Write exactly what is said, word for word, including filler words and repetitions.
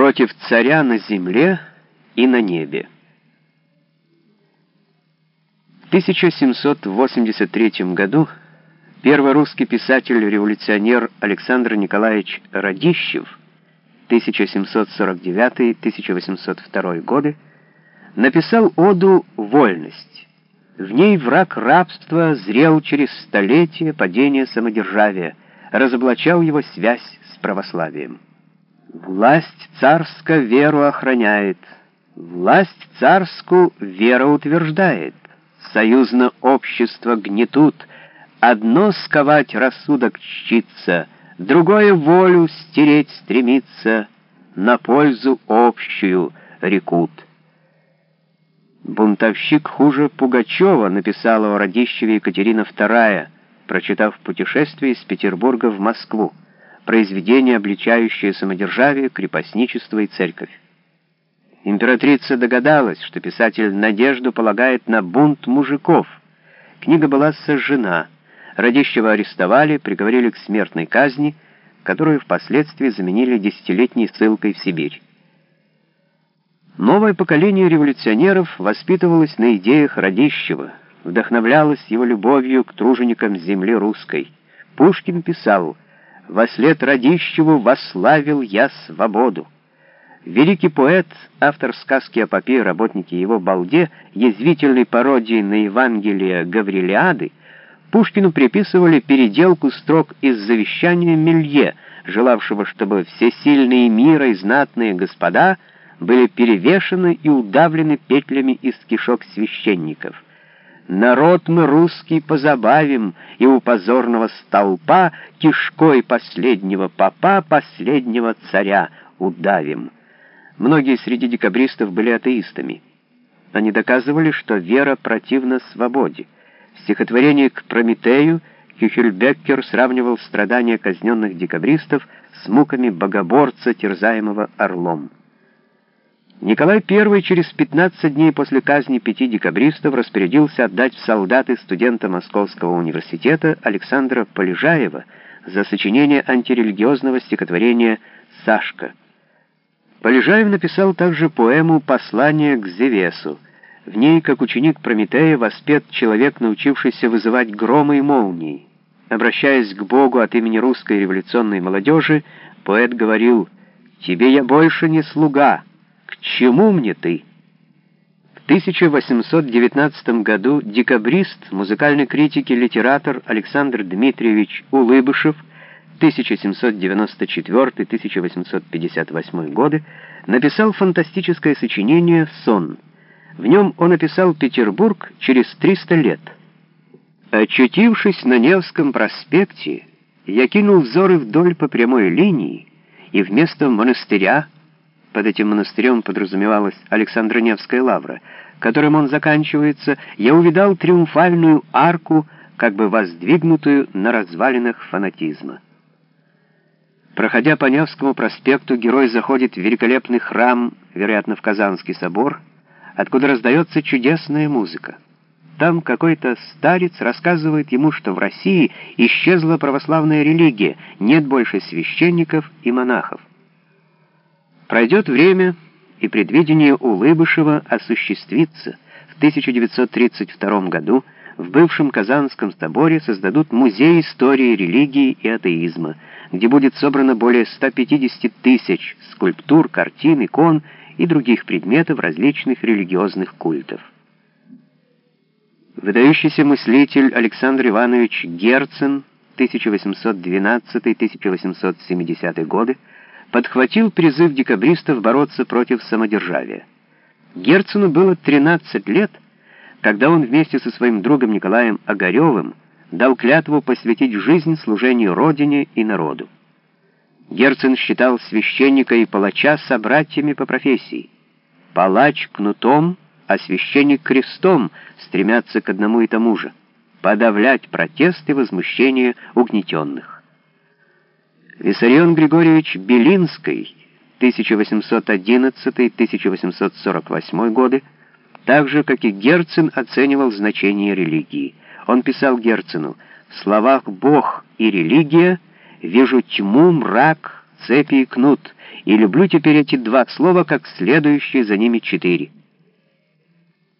против царя на земле и на небе. В тысяча семьсот восемьдесят третьем году первый русский писатель-революционер Александр Николаевич Радищев тысяча семьсот сорок девятый — тысяча восемьсот второй годы написал оду «Вольность». В ней враг рабства зрел через столетия падения самодержавия, разоблачал его связь с православием. Власть царска веру охраняет, власть царскую вера утверждает. Союзно общество гнетут, одно сковать рассудок чтится, другое волю стереть стремится, на пользу общую рекут. «Бунтовщик хуже Пугачева», написала о Радищеве Екатерина вторая, прочитав путешествие из Петербурга в Москву, произведение, обличающее самодержавие, крепостничество и церковь. Императрица догадалась, что писатель надежду полагает на бунт мужиков. Книга была сожжена. Радищева арестовали, приговорили к смертной казни, которую впоследствии заменили десятилетней ссылкой в Сибирь. Новое поколение революционеров воспитывалось на идеях Радищева, вдохновлялось его любовью к труженикам земли русской. Пушкин писал: «Вослед Радищеву восславил я свободу». Великий поэт, автор сказки о попе и работнике его балде, язвительной пародии на Евангелие Гаврилиады, Пушкину приписывали переделку строк из завещания Мелье, желавшего, чтобы все сильные мира и знатные господа были перевешены и удавлены петлями из кишок священников. «Народ мы русский позабавим, и у позорного столпа кишкой последнего попа, последнего царя удавим». Многие среди декабристов были атеистами. Они доказывали, что вера противна свободе. В стихотворении «К Прометею» Кюхельбеккер сравнивал страдания казненных декабристов с муками богоборца, терзаемого орлом. Николай Первый через пятнадцать дней после казни пяти декабристов распорядился отдать в солдаты студента Московского университета Александра Полежаева за сочинение антирелигиозного стихотворения «Сашка». Полежаев написал также поэму «Послание к Зевесу». В ней, как ученик Прометея, воспет человек, научившийся вызывать громы и молнии. Обращаясь к Богу от имени русской революционной молодежи, поэт говорил: «Тебе я больше не слуга, к чему мне ты?» В тысяча восемьсот девятнадцатом году декабрист, музыкальный критик и литератор Александр Дмитриевич Улыбышев тысяча семьсот девяносто четвёртый — тысяча восемьсот пятьдесят восьмой годы написал фантастическое сочинение «Сон». В нем он описал Петербург через триста лет. «Очутившись на Невском проспекте, я кинул взоры вдоль по прямой линии, и вместо монастыря, под этим монастырем подразумевалась Александро-Невская лавра, которым он заканчивается, я увидал триумфальную арку, как бы воздвигнутую на развалинах фанатизма». Проходя по Невскому проспекту, герой заходит в великолепный храм, вероятно, в Казанский собор, откуда раздается чудесная музыка. Там какой-то старец рассказывает ему, что в России исчезла православная религия, нет больше священников и монахов. Пройдет время, и предвидение Улыбышева осуществится. В тысяча девятьсот тридцать втором году в бывшем Казанском соборе создадут музей истории религии и атеизма, где будет собрано более ста пятидесяти тысяч скульптур, картин, икон и других предметов различных религиозных культов. Выдающийся мыслитель Александр Иванович Герцен тысяча восемьсот двенадцатый — тысяча восемьсот семидесятый годы подхватил призыв декабристов бороться против самодержавия. Герцену было тринадцать лет, когда он вместе со своим другом Николаем Огаревым дал клятву посвятить жизнь служению Родине и народу. Герцен считал священника и палача собратьями по профессии. Палач кнутом, а священник крестом стремятся к одному и тому же — подавлять протесты и возмущения угнетенных. Виссарион Григорьевич Белинский тысяча восемьсот одиннадцатый — тысяча восемьсот сорок восьмой годы так же, как и Герцен, оценивал значение религии. Он писал Герцену: «В словах «Бог» и «религия» вижу тьму, мрак, цепи и кнут, и люблю теперь эти два слова, как следующие за ними четыре.